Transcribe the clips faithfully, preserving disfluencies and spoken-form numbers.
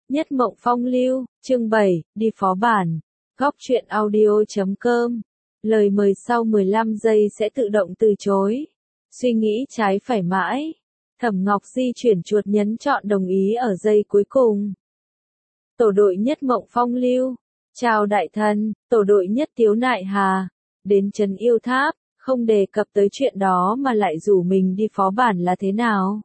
Nhất Mộng Phong Lưu, chương bảy, đi phó bản. Góc truyện audio chấm com. Lời mời sau mười lăm giây sẽ tự động từ chối. Suy nghĩ trái phải mãi. Thẩm Ngọc di chuyển chuột nhấn chọn đồng ý ở giây cuối cùng. Tổ đội Nhất Mộng Phong Lưu. Chào đại thần, tổ đội Nhất Tiếu Nại Hà. Đến trấn yêu tháp, không đề cập tới chuyện đó mà lại rủ mình đi phó bản là thế nào?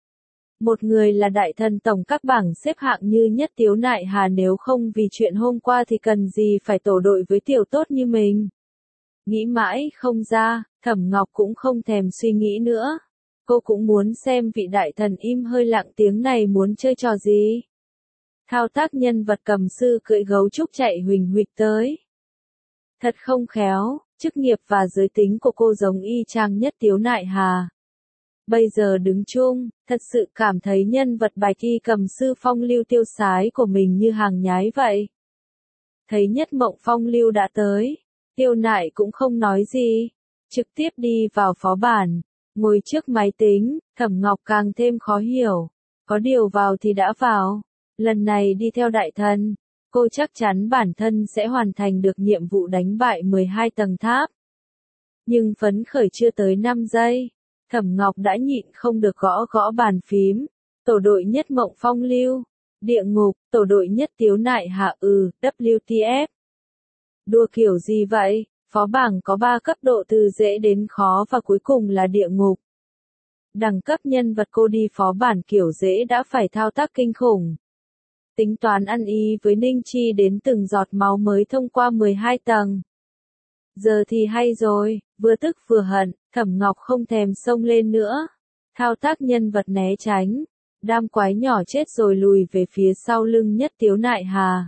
Một người là đại thần tổng các bảng xếp hạng như Nhất Tiếu Nại Hà, nếu không vì chuyện hôm qua thì cần gì phải tổ đội với tiểu tốt như mình. Nghĩ mãi không ra, Thẩm Ngọc cũng không thèm suy nghĩ nữa. Cô cũng muốn xem vị đại thần im hơi lặng tiếng này muốn chơi trò gì. Thao tác nhân vật cầm sư cưỡi gấu trúc chạy huỳnh huỵch tới. Thật không khéo, chức nghiệp và giới tính của cô giống y chang Nhất Tiếu Nại Hà. Bây giờ đứng chung, thật sự cảm thấy nhân vật bạch y cầm sư phong lưu tiêu sái của mình như hàng nhái vậy. Thấy Nhất Mộng Phong Lưu đã tới, Tiêu Nại cũng không nói gì, trực tiếp đi vào phó bản, ngồi trước máy tính, Thẩm Ngọc càng thêm khó hiểu, có điều vào thì đã vào, lần này đi theo đại thần, cô chắc chắn bản thân sẽ hoàn thành được nhiệm vụ đánh bại mười hai tầng tháp. Nhưng phấn khởi chưa tới năm giây. Thẩm Ngọc đã nhịn không được gõ gõ bàn phím. Tổ đội Nhất Mộng Phong Lưu. Địa ngục, tổ đội Nhất Tiếu Nại Hà ừ, W T F. Đua kiểu gì vậy? Phó bảng có ba cấp độ từ dễ đến khó và cuối cùng là địa ngục. Đẳng cấp nhân vật cô đi phó bản kiểu dễ đã phải thao tác kinh khủng. Tính toán ăn ý với Ninh Chi đến từng giọt máu mới thông qua mười hai tầng. Giờ thì hay rồi, vừa tức vừa hận, Thẩm Ngọc không thèm xông lên nữa. Thao tác nhân vật né tránh, đam quái nhỏ chết rồi lùi về phía sau lưng Nhất Tiếu Nại Hà.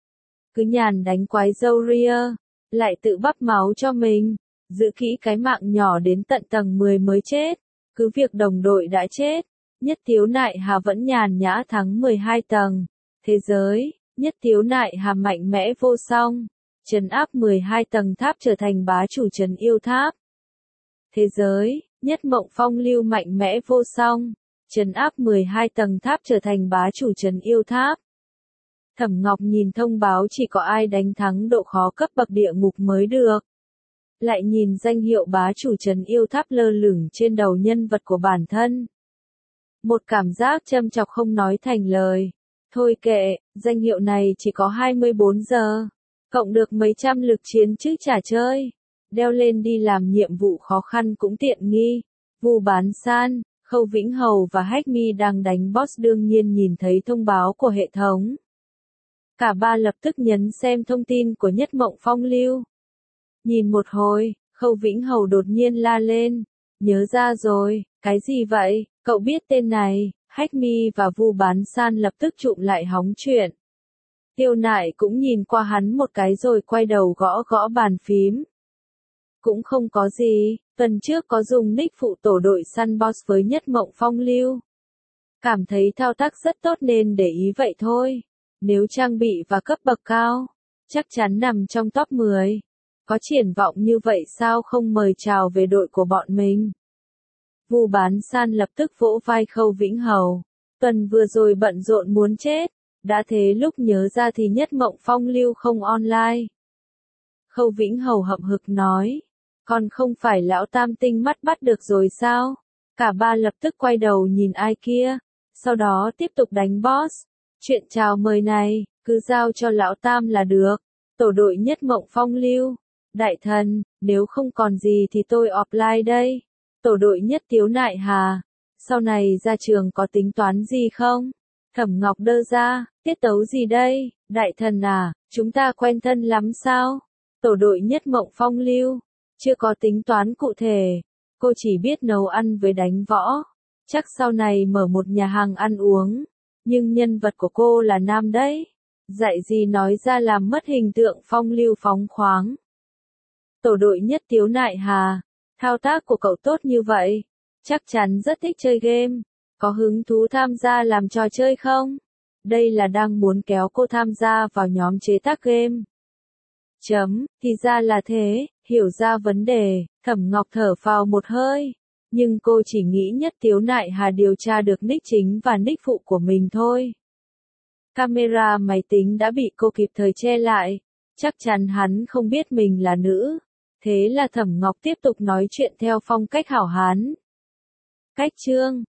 Cứ nhàn đánh quái dâu ria, lại tự bắp máu cho mình, giữ kỹ cái mạng nhỏ đến tận tầng mười mới chết. Cứ việc đồng đội đã chết, Nhất Tiếu Nại Hà vẫn nhàn nhã thắng mười hai tầng. Thế giới, Nhất Tiếu Nại Hà mạnh mẽ vô song. Trấn áp mười hai tầng tháp trở thành bá chủ trấn yêu tháp. Thế giới, Nhất Mộng Phong Lưu mạnh mẽ vô song. Trấn áp mười hai tầng tháp trở thành bá chủ trấn yêu tháp. Thẩm Ngọc nhìn thông báo chỉ có ai đánh thắng độ khó cấp bậc địa ngục mới được. Lại nhìn danh hiệu bá chủ trấn yêu tháp lơ lửng trên đầu nhân vật của bản thân. Một cảm giác châm chọc không nói thành lời. Thôi kệ, danh hiệu này chỉ có hai mươi bốn giờ. Cộng được mấy trăm lực chiến chứ chả chơi. Đeo lên đi làm nhiệm vụ khó khăn cũng tiện nghi. Vu Bán San, Khâu Vĩnh Hầu và Hách Mi đang đánh boss đương nhiên nhìn thấy thông báo của hệ thống. Cả ba lập tức nhấn xem thông tin của Nhất Mộng Phong Lưu. Nhìn một hồi, Khâu Vĩnh Hầu đột nhiên la lên. Nhớ ra rồi, cái gì vậy, cậu biết tên này? Hách Mi và Vu Bán San lập tức trụm lại hóng chuyện. Tiêu Nại cũng nhìn qua hắn một cái rồi quay đầu gõ gõ bàn phím. Cũng không có gì, tuần trước có dùng nick phụ tổ đội săn boss với Nhất Mộng Phong Lưu. Cảm thấy thao tác rất tốt nên để ý vậy thôi. Nếu trang bị và cấp bậc cao, chắc chắn nằm trong top mười. Có triển vọng như vậy sao không mời chào về đội của bọn mình. Vu Bán San lập tức vỗ vai Khâu Vĩnh Hầu. Tuần vừa rồi bận rộn muốn chết. Đã thế lúc nhớ ra thì Nhất Mộng Phong Lưu không online. Khâu Vĩnh Hầu hậm hực nói. Còn không phải lão tam tinh mắt bắt được rồi sao? Cả ba lập tức quay đầu nhìn ai kia. Sau đó tiếp tục đánh boss. Chuyện chào mời này, cứ giao cho lão tam là được. Tổ đội Nhất Mộng Phong Lưu. Đại thần, nếu không còn gì thì tôi offline đây. Tổ đội Nhất Tiếu Nại Hà. Sau này ra trường có tính toán gì không? Thẩm Ngọc đơ ra, tiết tấu gì đây, đại thần à, chúng ta quen thân lắm sao? Tổ đội Nhất Mộng Phong Lưu, chưa có tính toán cụ thể, cô chỉ biết nấu ăn với đánh võ, chắc sau này mở một nhà hàng ăn uống, nhưng nhân vật của cô là nam đấy, dạy gì nói ra làm mất hình tượng phong lưu phóng khoáng. Tổ đội Nhất Tiếu Nại Hà, thao tác của cậu tốt như vậy, chắc chắn rất thích chơi game. Có hứng thú tham gia làm trò chơi không? Đây là đang muốn kéo cô tham gia vào nhóm chế tác game. Chấm, thì ra là thế, hiểu ra vấn đề, Thẩm Ngọc thở phào một hơi. Nhưng cô chỉ nghĩ Nhất Tiếu Nại Hà điều tra được nick chính và nick phụ của mình thôi. Camera máy tính đã bị cô kịp thời che lại. Chắc chắn hắn không biết mình là nữ. Thế là Thẩm Ngọc tiếp tục nói chuyện theo phong cách hảo hán. Cách chương